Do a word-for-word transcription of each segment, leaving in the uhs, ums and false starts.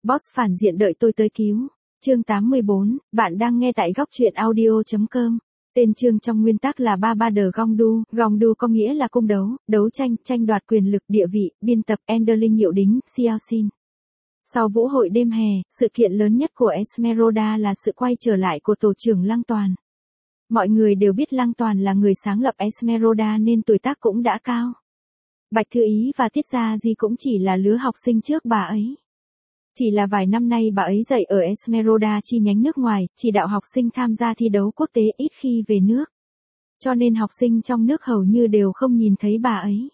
Boss phản diện đợi tôi tới cứu. Chương tám mươi bốn, bạn đang nghe tại góc truyện audio chấm com. Tên chương trong nguyên tắc là ba ba de Gongdu, Gongdu có nghĩa là cung đấu, đấu tranh, tranh đoạt quyền lực địa vị, biên tập Enderlin Nhiệu Đính, Xiao Xin. Sau vũ hội đêm hè, sự kiện lớn nhất của Esmeralda là sự quay trở lại của tổ trưởng Lăng Toàn. Mọi người đều biết Lăng Toàn là người sáng lập Esmeralda nên tuổi tác cũng đã cao. Bạch Thư Ý và Tiết Gia Di cũng chỉ là lứa học sinh trước bà ấy. Chỉ là vài năm nay bà ấy dạy ở Esmeralda chi nhánh nước ngoài, chỉ đạo học sinh tham gia thi đấu quốc tế ít khi về nước. Cho nên học sinh trong nước hầu như đều không nhìn thấy bà ấy.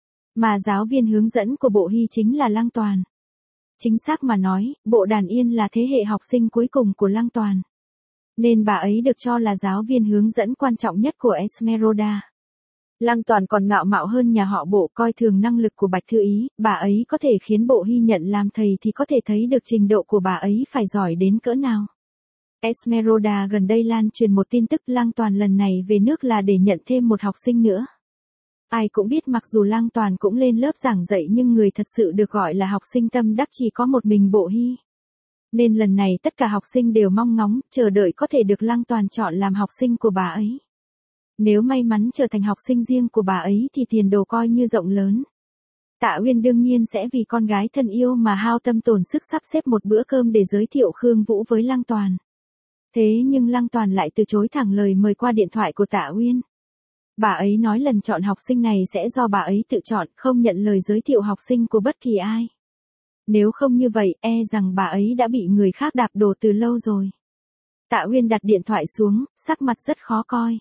Mà giáo viên hướng dẫn của Bộ Hy chính là Lăng Toàn. Chính xác mà nói, Bộ Đàn Yên là thế hệ học sinh cuối cùng của Lăng Toàn. Nên bà ấy được cho là giáo viên hướng dẫn quan trọng nhất của Esmeralda. Lăng Toàn còn ngạo mạo hơn nhà họ Bộ, coi thường năng lực của Bạch Thư Ý, bà ấy có thể khiến Bộ Hy nhận làm thầy thì có thể thấy được trình độ của bà ấy phải giỏi đến cỡ nào. Esmeralda gần đây lan truyền một tin tức Lăng Toàn lần này về nước là để nhận thêm một học sinh nữa. Ai cũng biết mặc dù Lăng Toàn cũng lên lớp giảng dạy nhưng người thật sự được gọi là học sinh tâm đắc chỉ có một mình Bộ Hy. Nên lần này tất cả học sinh đều mong ngóng, chờ đợi có thể được Lăng Toàn chọn làm học sinh của bà ấy. Nếu may mắn trở thành học sinh riêng của bà ấy thì tiền đồ coi như rộng lớn. Tạ Uyên đương nhiên sẽ vì con gái thân yêu mà hao tâm tổn sức sắp xếp một bữa cơm để giới thiệu Khương Vũ với Lăng Toàn. Thế nhưng Lăng Toàn lại từ chối thẳng lời mời qua điện thoại của Tạ Uyên. Bà ấy nói lần chọn học sinh này sẽ do bà ấy tự chọn, không nhận lời giới thiệu học sinh của bất kỳ ai. Nếu không như vậy, e rằng bà ấy đã bị người khác đạp đổ từ lâu rồi. Tạ Uyên đặt điện thoại xuống, sắc mặt rất khó coi.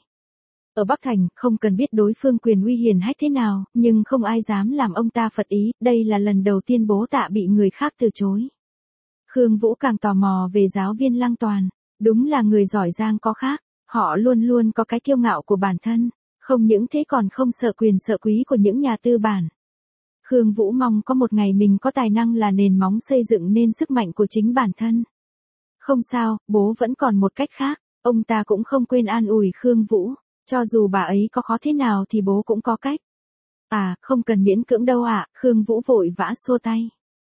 Ở Bắc Thành, không cần biết đối phương quyền uy hiển hách thế nào, nhưng không ai dám làm ông ta phật ý, đây là lần đầu tiên bố Tạ bị người khác từ chối. Khương Vũ càng tò mò về giáo viên Lăng Toàn, đúng là người giỏi giang có khác, họ luôn luôn có cái kiêu ngạo của bản thân, không những thế còn không sợ quyền sợ quý của những nhà tư bản. Khương Vũ mong có một ngày mình có tài năng là nền móng xây dựng nên sức mạnh của chính bản thân. Không sao, bố vẫn còn một cách khác, ông ta cũng không quên an ủi Khương Vũ. Cho dù bà ấy có khó thế nào thì bố cũng có cách. À, không cần miễn cưỡng đâu ạ, à, Khương Vũ vội vã xua tay.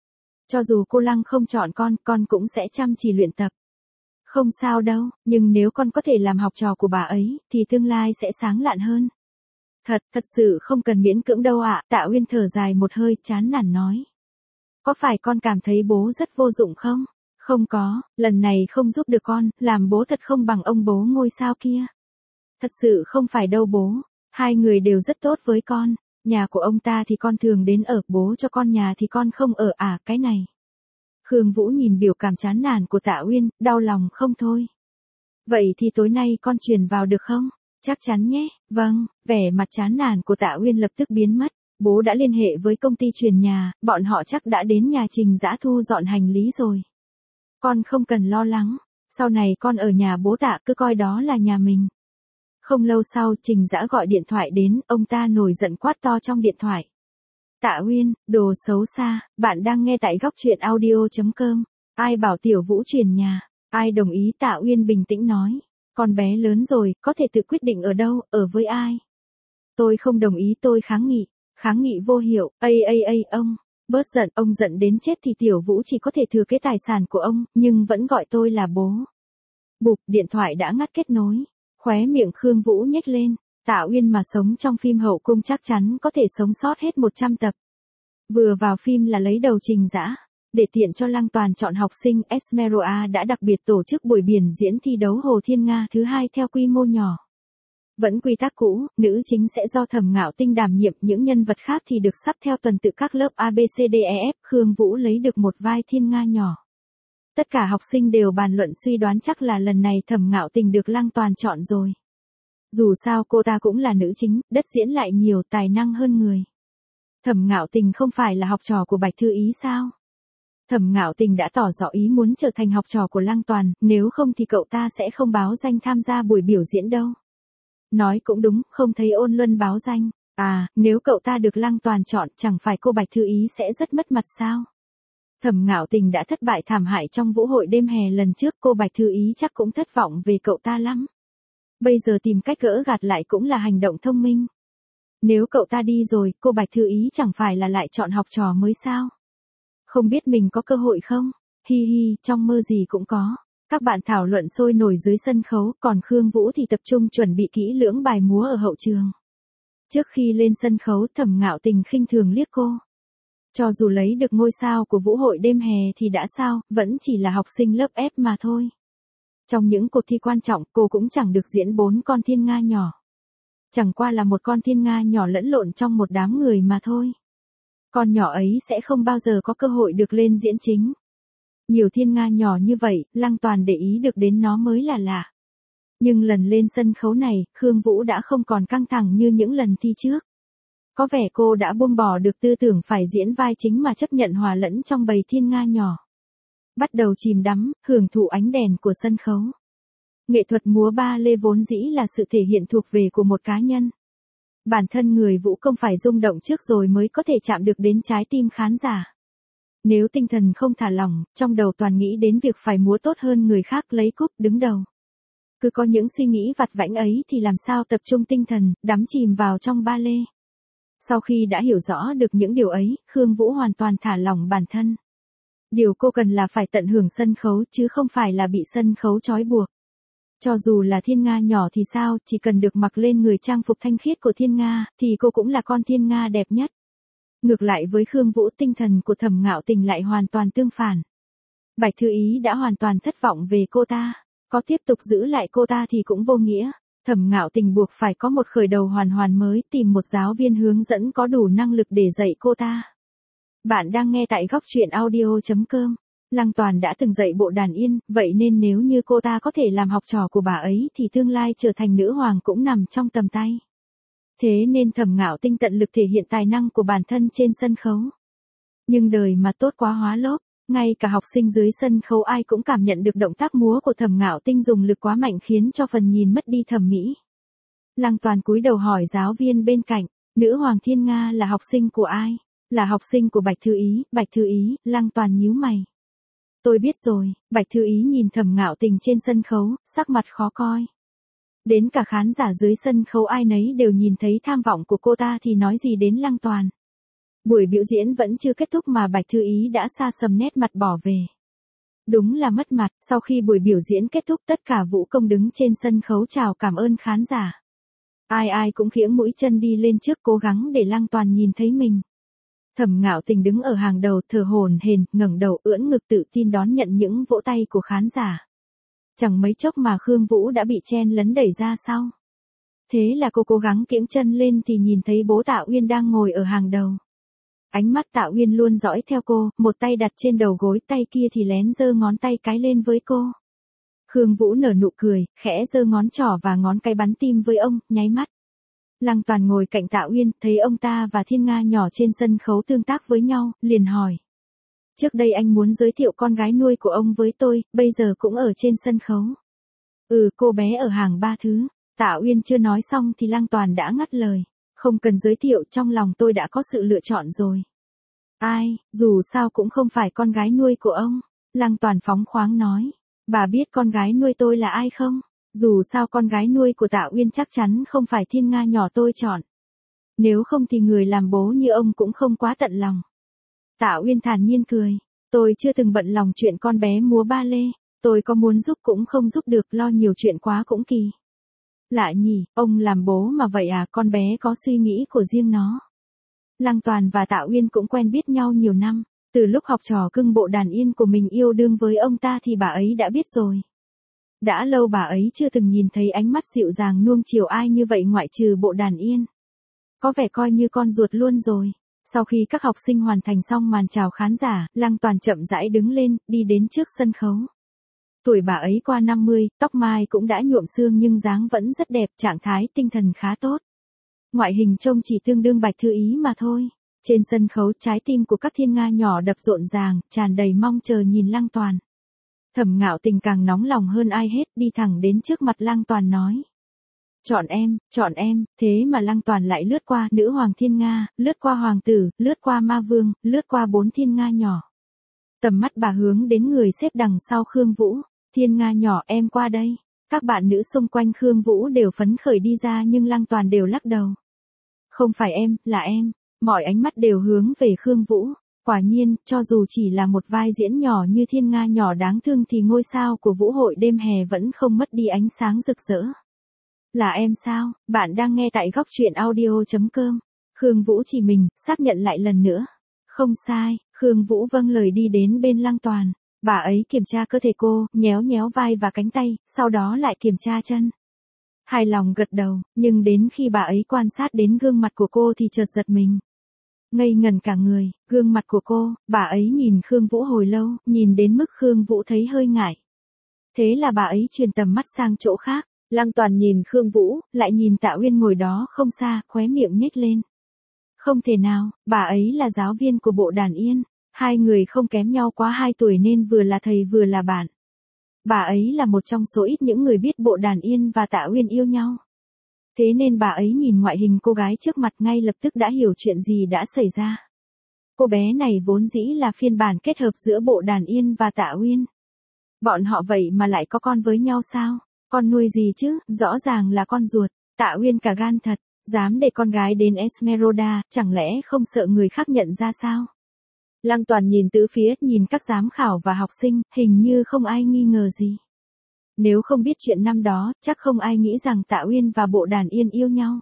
Cho dù cô Lăng không chọn con, con cũng sẽ chăm chỉ luyện tập. Không sao đâu, nhưng nếu con có thể làm học trò của bà ấy, thì tương lai sẽ sáng lạn hơn. Thật, thật sự không cần miễn cưỡng đâu ạ, à, Tạ Uyên thở dài một hơi, chán nản nói. Có phải con cảm thấy bố rất vô dụng không? Không có, lần này không giúp được con, làm bố thật không bằng ông bố ngôi sao kia. Thật sự không phải đâu bố, hai người đều rất tốt với con, nhà của ông ta thì con thường đến ở, bố cho con nhà thì con không ở à, cái này. Khương Vũ nhìn biểu cảm chán nản của Tạ Uyên, đau lòng không thôi. Vậy thì tối nay con truyền vào được không? Chắc chắn nhé, vâng, vẻ mặt chán nản của Tạ Uyên lập tức biến mất, bố đã liên hệ với công ty truyền nhà, bọn họ chắc đã đến nhà Trình Dã thu dọn hành lý rồi. Con không cần lo lắng, sau này con ở nhà bố Tạ cứ coi đó là nhà mình. Không lâu sau Trình Dã gọi điện thoại đến, ông ta nổi giận quát to trong điện thoại. Tạ Uyên, đồ xấu xa, bạn đang nghe tại góc truyện audio chấm com. Ai bảo Tiểu Vũ truyền nhà, ai đồng ý? Tạ Uyên bình tĩnh nói. Con bé lớn rồi, có thể tự quyết định ở đâu, ở với ai. Tôi không đồng ý, tôi kháng nghị, kháng nghị vô hiệu, ây ây ây ông, bớt giận, ông giận đến chết thì Tiểu Vũ chỉ có thể thừa kế tài sản của ông, nhưng vẫn gọi tôi là bố. Bụp, điện thoại đã ngắt kết nối. Khóe miệng Khương Vũ nhếch lên, Tạ Uyên mà sống trong phim hậu cung chắc chắn có thể sống sót hết một trăm tập. Vừa vào phim là lấy đầu Trình Dã, để tiện cho Lăng Toàn chọn học sinh, Esmeralda đã đặc biệt tổ chức buổi biểu diễn thi đấu Hồ Thiên Nga thứ hai theo quy mô nhỏ. Vẫn quy tắc cũ, nữ chính sẽ do Thẩm Ngạo Tinh đảm nhiệm, những nhân vật khác thì được sắp theo tuần tự các lớp A B C D E F, Khương Vũ lấy được một vai Thiên Nga nhỏ. Tất cả học sinh đều bàn luận suy đoán chắc là lần này Thẩm Ngạo Tình được Lăng Toàn chọn rồi. Dù sao cô ta cũng là nữ chính, đất diễn lại nhiều, tài năng hơn người. Thẩm Ngạo Tình không phải là học trò của Bạch Thư Ý sao? Thẩm Ngạo Tình đã tỏ rõ ý muốn trở thành học trò của Lăng Toàn, nếu không thì cậu ta sẽ không báo danh tham gia buổi biểu diễn đâu. Nói cũng đúng, không thấy Ôn Luân báo danh. À, nếu cậu ta được Lăng Toàn chọn chẳng phải cô Bạch Thư Ý sẽ rất mất mặt sao? Thẩm Ngạo Tình đã thất bại thảm hại trong vũ hội đêm hè lần trước, cô Bạch Thư Ý chắc cũng thất vọng về cậu ta lắm. Bây giờ tìm cách gỡ gạt lại cũng là hành động thông minh. Nếu cậu ta đi rồi, cô Bạch Thư Ý chẳng phải là lại chọn học trò mới sao? Không biết mình có cơ hội không? hi hi, trong mơ gì cũng có. Các bạn thảo luận sôi nổi dưới sân khấu, còn Khương Vũ thì tập trung chuẩn bị kỹ lưỡng bài múa ở hậu trường. Trước khi lên sân khấu, Thẩm Ngạo Tình khinh thường liếc cô. Cho dù lấy được ngôi sao của vũ hội đêm hè thì đã sao, vẫn chỉ là học sinh lớp F mà thôi. Trong những cuộc thi quan trọng, cô cũng chẳng được diễn bốn con thiên nga nhỏ. Chẳng qua là một con thiên nga nhỏ lẫn lộn trong một đám người mà thôi. Con nhỏ ấy sẽ không bao giờ có cơ hội được lên diễn chính. Nhiều thiên nga nhỏ như vậy, Lăng Toàn để ý được đến nó mới là lạ. Nhưng lần lên sân khấu này, Khương Vũ đã không còn căng thẳng như những lần thi trước. Có vẻ cô đã buông bỏ được tư tưởng phải diễn vai chính mà chấp nhận hòa lẫn trong bầy thiên nga nhỏ. Bắt đầu chìm đắm, hưởng thụ ánh đèn của sân khấu. Nghệ thuật múa ba lê vốn dĩ là sự thể hiện thuộc về của một cá nhân. Bản thân người vũ công phải rung động trước rồi mới có thể chạm được đến trái tim khán giả. Nếu tinh thần không thả lỏng, trong đầu toàn nghĩ đến việc phải múa tốt hơn người khác lấy cúp đứng đầu. Cứ có những suy nghĩ vặt vãnh ấy thì làm sao tập trung tinh thần, đắm chìm vào trong ba lê. Sau khi đã hiểu rõ được những điều ấy, Khương Vũ hoàn toàn thả lỏng bản thân. Điều cô cần là phải tận hưởng sân khấu chứ không phải là bị sân khấu trói buộc. Cho dù là thiên nga nhỏ thì sao, chỉ cần được mặc lên người trang phục thanh khiết của thiên nga, thì cô cũng là con thiên nga đẹp nhất. Ngược lại với Khương Vũ, tinh thần của Thẩm Ngạo Tình lại hoàn toàn tương phản. Bạch Thư Ý đã hoàn toàn thất vọng về cô ta, có tiếp tục giữ lại cô ta thì cũng vô nghĩa. Thẩm Ngạo Tình buộc phải có một khởi đầu hoàn hoàn mới, tìm một giáo viên hướng dẫn có đủ năng lực để dạy cô ta. Bạn đang nghe tại góc truyện audio chấm com. Lăng Toàn đã từng dạy bộ đàn yên, vậy nên nếu như cô ta có thể làm học trò của bà ấy thì tương lai trở thành nữ hoàng cũng nằm trong tầm tay. Thế nên Thẩm Ngạo Tình tận lực thể hiện tài năng của bản thân trên sân khấu. Nhưng đời mà tốt quá hóa lốp, ngay cả học sinh dưới sân khấu ai cũng cảm nhận được động tác múa của Thẩm Ngạo Tình dùng lực quá mạnh khiến cho phần nhìn mất đi thẩm mỹ. Lăng Toàn cúi đầu hỏi giáo viên bên cạnh, nữ hoàng thiên nga là học sinh của ai? Là học sinh của Bạch Thư Ý. Bạch Thư Ý, Lăng Toàn nhíu mày. Tôi biết rồi. Bạch Thư Ý nhìn Thẩm Ngạo Tình trên sân khấu, sắc mặt khó coi. Đến cả khán giả dưới sân khấu ai nấy đều nhìn thấy tham vọng của cô ta thì nói gì đến Lăng Toàn. Buổi biểu diễn vẫn chưa kết thúc mà Bạch Thư Ý đã xa sầm nét mặt bỏ về. Đúng là mất mặt, sau khi buổi biểu diễn kết thúc tất cả vũ công đứng trên sân khấu chào cảm ơn khán giả. Ai ai cũng kiễng mũi chân đi lên trước cố gắng để Lăng Toàn nhìn thấy mình. Thẩm Ngạo Tình đứng ở hàng đầu thở hổn hển, ngẩng đầu ưỡn ngực tự tin đón nhận những vỗ tay của khán giả. Chẳng mấy chốc mà Khương Vũ đã bị chen lấn đẩy ra sau. Thế là cô cố gắng kiễng chân lên thì nhìn thấy bố Tạ Uyên đang ngồi ở hàng đầu. Ánh mắt Tạ Uyên luôn dõi theo cô, một tay đặt trên đầu gối, tay kia thì lén giơ ngón tay cái lên với cô. Khương Vũ nở nụ cười, khẽ giơ ngón trỏ và ngón cái bắn tim với ông, nháy mắt. Lăng Toàn ngồi cạnh Tạ Uyên, thấy ông ta và thiên nga nhỏ trên sân khấu tương tác với nhau, liền hỏi. Trước đây anh muốn giới thiệu con gái nuôi của ông với tôi, bây giờ cũng ở trên sân khấu. Ừ, cô bé ở hàng ba thứ. Tạ Uyên chưa nói xong thì Lăng Toàn đã ngắt lời. Không cần giới thiệu, trong lòng tôi đã có sự lựa chọn rồi. Ai, dù sao cũng không phải con gái nuôi của ông. Lăng Toàn phóng khoáng nói. Bà biết con gái nuôi tôi là ai không? Dù sao con gái nuôi của Tạ Uyên chắc chắn không phải thiên nga nhỏ tôi chọn. Nếu không thì người làm bố như ông cũng không quá tận lòng. Tạ Uyên thản nhiên cười. Tôi chưa từng bận lòng chuyện con bé múa ba lê. Tôi có muốn giúp cũng không giúp được, lo nhiều chuyện quá cũng kỳ. Lạ nhỉ, ông làm bố mà vậy à, con bé có suy nghĩ của riêng nó. Lăng Toàn và Tạ Uyên cũng quen biết nhau nhiều năm. Từ lúc học trò cưng bộ đàn yên của mình yêu đương với ông ta thì bà ấy đã biết rồi. Đã lâu bà ấy chưa từng nhìn thấy ánh mắt dịu dàng nuông chiều ai như vậy ngoại trừ bộ đàn yên. Có vẻ coi như con ruột luôn rồi. Sau khi các học sinh hoàn thành xong màn chào khán giả, Lăng Toàn chậm rãi đứng lên, đi đến trước sân khấu. Tuổi bà ấy qua năm mươi, tóc mai cũng đã nhuộm sương nhưng dáng vẫn rất đẹp, trạng thái tinh thần khá tốt. Ngoại hình trông chỉ tương đương Bạch Thư Ý mà thôi. Trên sân khấu trái tim của các thiên nga nhỏ đập rộn ràng, tràn đầy mong chờ nhìn Lăng Toàn. Thẩm Ngạo Tình càng nóng lòng hơn ai hết, đi thẳng đến trước mặt Lăng Toàn nói. Chọn em, chọn em, thế mà Lăng Toàn lại lướt qua nữ hoàng thiên nga, lướt qua hoàng tử, lướt qua ma vương, lướt qua bốn thiên nga nhỏ. Tầm mắt bà hướng đến người xếp đằng sau Khương Vũ. Thiên nga nhỏ, em qua đây. Các bạn nữ xung quanh Khương Vũ đều phấn khởi đi ra nhưng Lăng Toàn đều lắc đầu. Không phải em, là em. Mọi ánh mắt đều hướng về Khương Vũ. Quả nhiên, cho dù chỉ là một vai diễn nhỏ như Thiên Nga nhỏ đáng thương thì ngôi sao của vũ hội đêm hè vẫn không mất đi ánh sáng rực rỡ. Là em sao? Bạn đang nghe tại góc truyện audio.com. Khương Vũ chỉ mình, xác nhận lại lần nữa. Không sai, Khương Vũ vâng lời đi đến bên Lăng Toàn. Bà ấy kiểm tra cơ thể cô, nhéo nhéo vai và cánh tay, sau đó lại kiểm tra chân. Hài lòng gật đầu, nhưng đến khi bà ấy quan sát đến gương mặt của cô thì chợt giật mình. Ngây ngẩn cả người, gương mặt của cô, bà ấy nhìn Khương Vũ hồi lâu, nhìn đến mức Khương Vũ thấy hơi ngại. Thế là bà ấy chuyển tầm mắt sang chỗ khác, Lăng Toàn nhìn Khương Vũ, lại nhìn Tạ Uyên ngồi đó không xa, khóe miệng nhếch lên. Không thể nào, bà ấy là giáo viên của bộ đàn yên, hai người không kém nhau quá hai tuổi nên vừa là thầy vừa là bạn. Bà ấy là một trong số ít những người biết bộ đàn yên và Tạ Uyên yêu nhau. Thế nên bà ấy nhìn ngoại hình cô gái trước mặt ngay lập tức đã hiểu chuyện gì đã xảy ra. Cô bé này vốn dĩ là phiên bản kết hợp giữa bộ đàn yên và Tạ Uyên. Bọn họ vậy mà lại có con với nhau sao? Con nuôi gì chứ? Rõ ràng là con ruột. Tạ Uyên cả gan thật, dám để con gái đến Esmeralda, chẳng lẽ không sợ người khác nhận ra sao? Lăng Toàn nhìn tứ phía, nhìn các giám khảo và học sinh, hình như không ai nghi ngờ gì. Nếu không biết chuyện năm đó, chắc không ai nghĩ rằng Tạ Uyên và bộ đàn yên yêu nhau.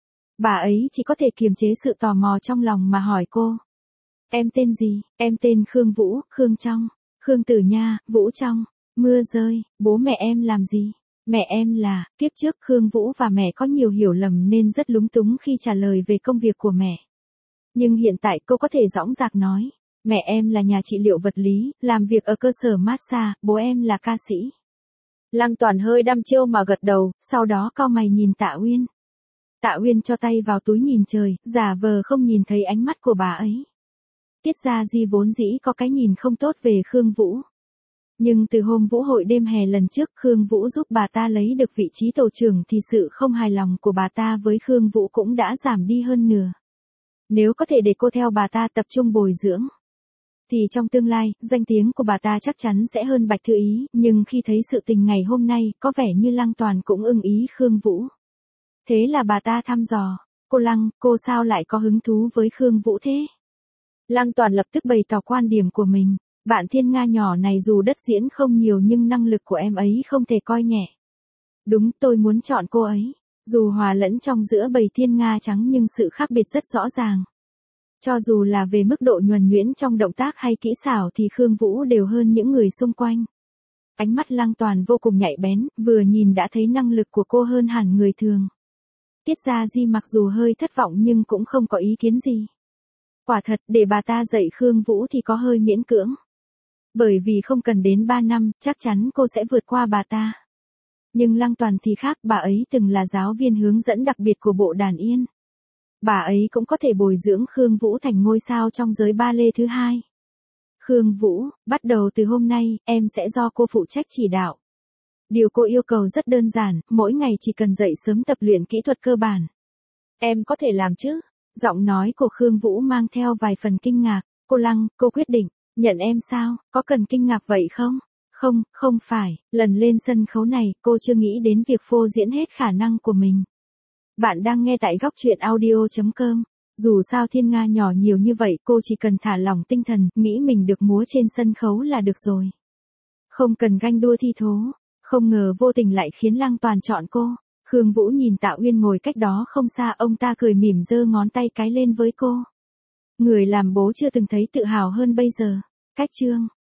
Bà ấy chỉ có thể kiềm chế sự tò mò trong lòng mà hỏi cô. Em tên gì? Em tên Khương Vũ, Khương Trong. Khương Tử Nha, Vũ Trong. Mưa rơi, bố mẹ em làm gì? Mẹ em là, kiếp trước Khương Vũ và mẹ có nhiều hiểu lầm nên rất lúng túng khi trả lời về công việc của mẹ. Nhưng hiện tại cô có thể dõng dạc nói. Mẹ em là nhà trị liệu vật lý, làm việc ở cơ sở massage, bố em là ca sĩ. Lăng Toàn hơi đăm chiêu mà gật đầu, sau đó cau mày nhìn Tạ Uyên. Tạ Uyên cho tay vào túi nhìn trời, giả vờ không nhìn thấy ánh mắt của bà ấy. Tiết Gia Di vốn dĩ có cái nhìn không tốt về Khương Vũ. Nhưng từ hôm vũ hội đêm hè lần trước Khương Vũ giúp bà ta lấy được vị trí tổ trưởng thì sự không hài lòng của bà ta với Khương Vũ cũng đã giảm đi hơn nửa. Nếu có thể để cô theo bà ta tập trung bồi dưỡng, thì trong tương lai, danh tiếng của bà ta chắc chắn sẽ hơn Bạch Thư Ý, nhưng khi thấy sự tình ngày hôm nay, có vẻ như Lăng Toàn cũng ưng ý Khương Vũ. Thế là bà ta thăm dò, cô Lăng, cô sao lại có hứng thú với Khương Vũ thế? Lăng Toàn lập tức bày tỏ quan điểm của mình, bạn Thiên Nga nhỏ này dù đất diễn không nhiều nhưng năng lực của em ấy không thể coi nhẹ. Đúng, tôi muốn chọn cô ấy. Dù hòa lẫn trong giữa bầy Thiên Nga trắng nhưng sự khác biệt rất rõ ràng. Cho dù là về mức độ nhuần nhuyễn trong động tác hay kỹ xảo thì Khương Vũ đều hơn những người xung quanh. Ánh mắt Lăng Toàn vô cùng nhạy bén, vừa nhìn đã thấy năng lực của cô hơn hẳn người thường. Tiết Gia Di mặc dù hơi thất vọng nhưng cũng không có ý kiến gì. Quả thật, để bà ta dạy Khương Vũ thì có hơi miễn cưỡng. Bởi vì không cần đến ba năm, chắc chắn cô sẽ vượt qua bà ta. Nhưng Lăng Toàn thì khác, bà ấy từng là giáo viên hướng dẫn đặc biệt của bộ đàn yên. Bà ấy cũng có thể bồi dưỡng Khương Vũ thành ngôi sao trong giới ba lê thứ hai. Khương Vũ, bắt đầu từ hôm nay, em sẽ do cô phụ trách chỉ đạo. Điều cô yêu cầu rất đơn giản, mỗi ngày chỉ cần dậy sớm tập luyện kỹ thuật cơ bản. Em có thể làm chứ? Giọng nói của Khương Vũ mang theo vài phần kinh ngạc. Cô Lăng, cô quyết định, nhận em sao, có cần kinh ngạc vậy không? Không, không phải, lần lên sân khấu này, cô chưa nghĩ đến việc phô diễn hết khả năng của mình. Bạn đang nghe tại góc truyện audio.com. Dù sao Thiên Nga nhỏ nhiều như vậy, cô chỉ cần thả lỏng tinh thần, nghĩ mình được múa trên sân khấu là được rồi. Không cần ganh đua thi thố. Không ngờ vô tình lại khiến Lăng Toàn chọn cô. Khương Vũ nhìn Tạ Uyên ngồi cách đó không xa, ông ta cười mỉm giơ ngón tay cái lên với cô. Người làm bố chưa từng thấy tự hào hơn bây giờ. Cách chương.